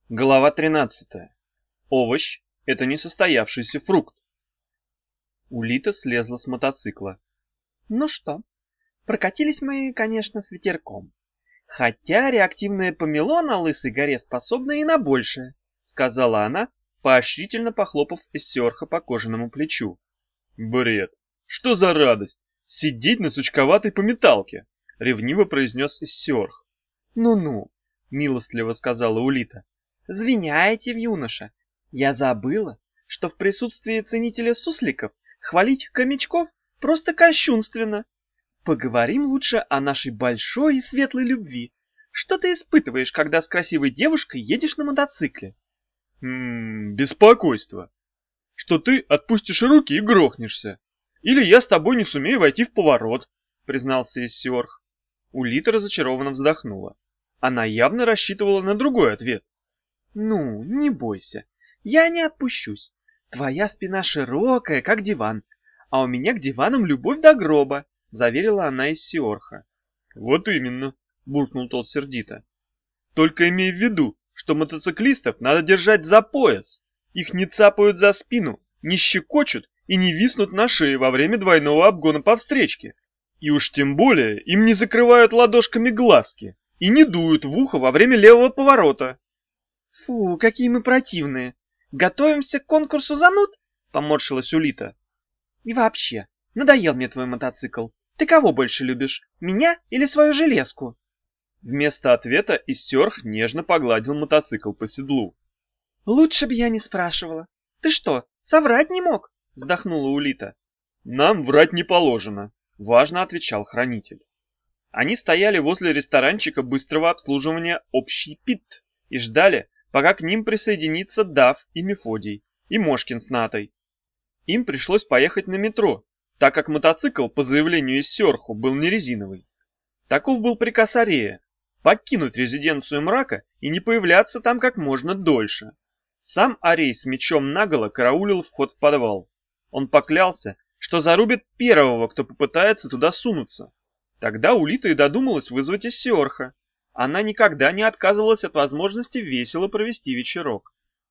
Глава 13. Овощ– это несостоявшийся фрукт. Улита слезла с мотоцикла. Ну что, прокатились мы, конечно, с ветерком. Хотя реактивное помело на Лысой горе способно и на большее, сказала она, поощрительно похлопав Эссиорха по кожаному плечу. Бред! Что за радость? Сидеть на сучковатой пометалке! Ревниво произнес Эссиорх. Ну-ну, милостливо сказала Улита. Звиняйте, юноша. Я забыла, что в присутствии ценителя сусликов хвалить хомячков просто кощунственно. Поговорим лучше о нашей большой и светлой любви. Что ты испытываешь, когда с красивой девушкой едешь на мотоцикле? Беспокойство. Что ты отпустишь руки и грохнешься. Или я с тобой не сумею войти в поворот, признался Эссиорх. Улита разочарованно вздохнула. Она явно рассчитывала на другой ответ. Ну, не бойся, я не отпущусь. Твоя спина широкая, как диван, а у меня к диванам любовь до гроба, заверила она Эссиорха. Вот именно, буркнул тот сердито. Только имей в виду, что мотоциклистов надо держать за пояс. Их не цапают за спину, не щекочут и не виснут на шее во время двойного обгона по встречке. И уж тем более им не закрывают ладошками глазки и не дуют в ухо во время левого поворота. Фу, какие мы противные. Готовимся к конкурсу зануд? Поморщилась Улита. И вообще, надоел мне твой мотоцикл. Ты кого больше любишь, меня или свою железку? Вместо ответа Эссиорх нежно погладил мотоцикл по седлу. Лучше бы я не спрашивала. Ты что, соврать не мог? Вздохнула Улита. Нам врать не положено, важно отвечал хранитель. Они стояли возле ресторанчика быстрого обслуживания «Общий Пит» и ждали, пока к ним присоединится Дав и Мефодий, и Мошкин с Натой. Им пришлось поехать на метро, так как мотоцикл, по заявлению Эссиорху, был не резиновый. Таков был приказ Арея – покинуть резиденцию мрака и не появляться там как можно дольше. Сам Арей с мечом наголо караулил вход в подвал. Он поклялся, что зарубит первого, кто попытается туда сунуться. Тогда Улита и додумалась вызвать Эссиорха. Она никогда не отказывалась от возможности весело провести вечерок.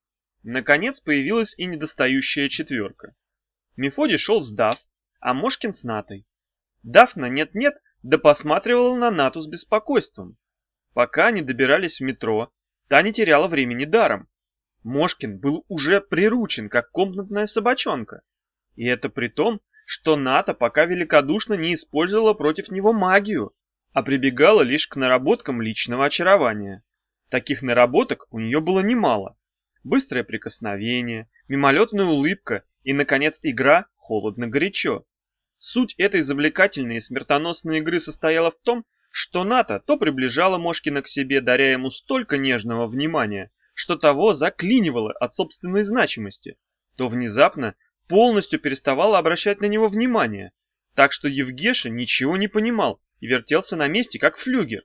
Наконец появилась и недостающая четверка. Мефодий шел с Дав, а Мошкин с Натой. Дафна нет-нет, да посматривала на Нату с беспокойством. Пока они добирались в метро, та не теряла времени даром. Мошкин был уже приручен, как комнатная собачонка. И это при том, что Ната пока великодушно не использовала против него магию, а прибегала лишь к наработкам личного очарования. Таких наработок у нее было немало. Быстрое прикосновение, мимолетная улыбка и, наконец, игра холодно-горячо. Суть этой завлекательной и смертоносной игры состояла в том, что Ната то приближала Мошкина к себе, даря ему столько нежного внимания, что того заклинивало от собственной значимости, то внезапно полностью переставала обращать на него внимание, так что Евгеша ничего не понимал и вертелся на месте, как флюгер.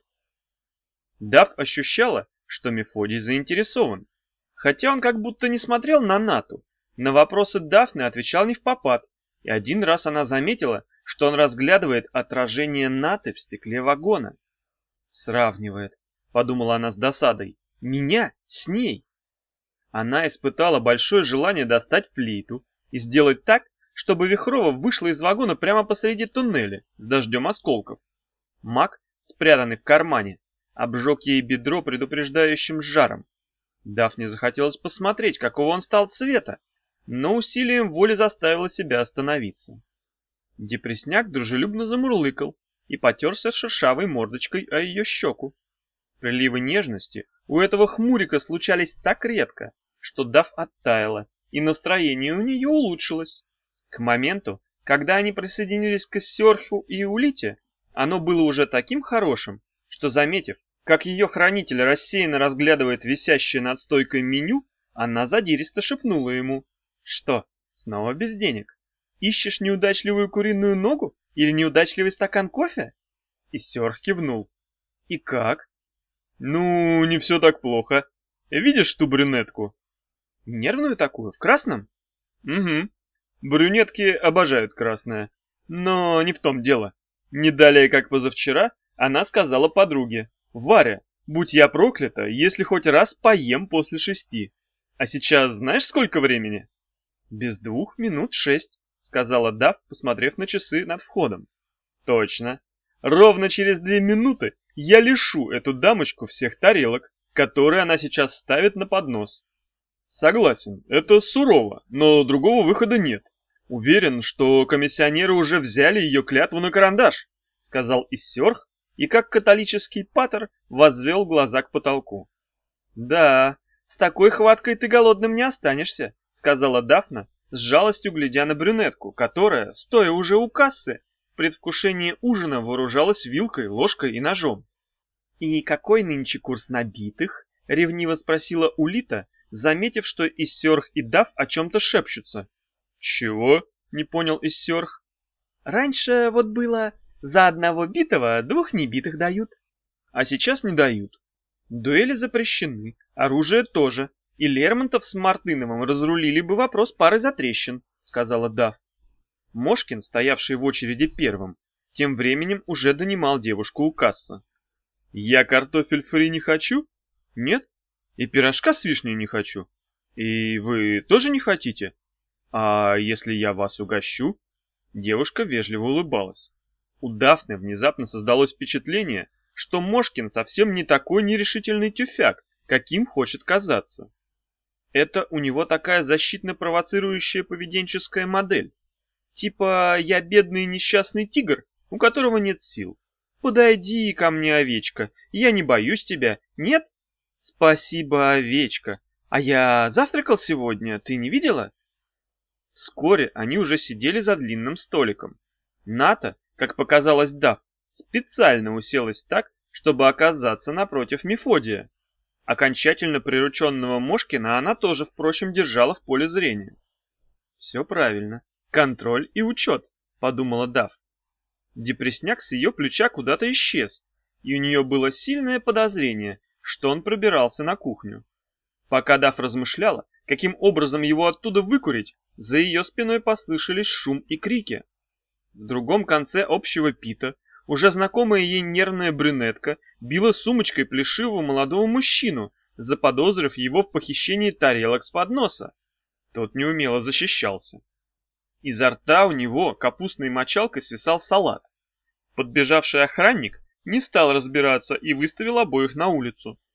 Дав ощущала, что Мефодий заинтересован, хотя он как будто не смотрел на Нату. На вопросы Дафны отвечал невпопад, и один раз она заметила, что он разглядывает отражение Наты в стекле вагона. «Сравнивает», — подумала она с досадой, — «меня с ней». Она испытала большое желание достать флейту и сделать так, чтобы Вихрова вышла из вагона прямо посреди туннеля с дождем осколков. Маг, спрятанный в кармане, обжег ей бедро предупреждающим жаром. Дафне захотелось посмотреть, какого он стал цвета, но усилием воли заставила себя остановиться. Депресняк дружелюбно замурлыкал и потерся шершавой мордочкой о ее щеку. Приливы нежности у этого хмурика случались так редко, что Дав оттаяла, и настроение у нее улучшилось. К моменту, когда они присоединились к Эссиорху и Улите, оно было уже таким хорошим, что, заметив, как ее хранитель рассеянно разглядывает висящее над стойкой меню, она задиристо шепнула ему: «Что, снова без денег? Ищешь неудачливую куриную ногу или неудачливый стакан кофе?» Эссиорх кивнул. «И как?» «Ну, не все так плохо. Видишь ту брюнетку?» «Нервную такую, в красном?» «Угу. Брюнетки обожают красное. Но не в том дело. Не далее, как позавчера, она сказала подруге: «Варя, Будь я проклята, если хоть раз поем после 6. А сейчас знаешь, сколько времени? Без 2 минут 6, сказала Дав, посмотрев на часы над входом. Точно. Ровно через 2 минуты я лишу эту дамочку всех тарелок, которые она сейчас ставит на поднос. Согласен, это сурово, но другого выхода нет. Уверен, что комиссионеры уже взяли ее клятву на карандаш, сказал Иссерх и, как католический патер, возвел глаза к потолку. Да, с такой хваткой ты голодным не останешься, сказала Дафна, с жалостью глядя на брюнетку, которая, стоя уже у кассы, в предвкушении ужина вооружалась вилкой, ложкой и ножом. «И какой нынче курс набитых?» — ревниво спросила Улита, заметив, что Иссерх и Дав о чем-то шепчутся. «Чего?» — не понял Иссерх. «Раньше вот было, за одного битого 2 небитых дают, а сейчас не дают. Дуэли запрещены, оружие тоже, и Лермонтов с Мартыновым разрулили бы вопрос пары затрещин», — сказала Дав. Мошкин, стоявший в очереди первым, тем временем уже донимал девушку у кассы. «Я картофель фри не хочу? Нет? И пирожка с вишней не хочу? И вы тоже не хотите? А если я вас угощу?» Девушка вежливо улыбалась. У Дафны внезапно создалось впечатление, что Мошкин совсем не такой нерешительный тюфяк, каким хочет казаться. Это у него такая защитно-провоцирующая поведенческая модель. Типа «я бедный несчастный тигр, у которого нет сил. Подойди ко мне, овечка, я не боюсь тебя, нет?» «Спасибо, овечка. А я завтракал сегодня, ты не видела?» Вскоре они уже сидели за длинным столиком. Ната, как показалось Дав, специально уселась так, чтобы оказаться напротив Мефодия. Окончательно прирученного Мошкина она тоже, впрочем, держала в поле зрения. «Все правильно. Контроль и учет», — подумала Дав. Депресняк с ее плеча куда-то исчез, и у нее было сильное подозрение, что он пробирался на кухню. Пока Дав размышляла, каким образом его оттуда выкурить, за ее спиной послышались шум и крики. В другом конце общего пита уже знакомая ей нервная брюнетка била сумочкой плешивого молодого мужчину, заподозрив его в похищении тарелок с подноса. Тот неумело защищался. Изо рта у него капустной мочалкой свисал салат. Подбежавший охранник не стал разбираться и выставил обоих на улицу.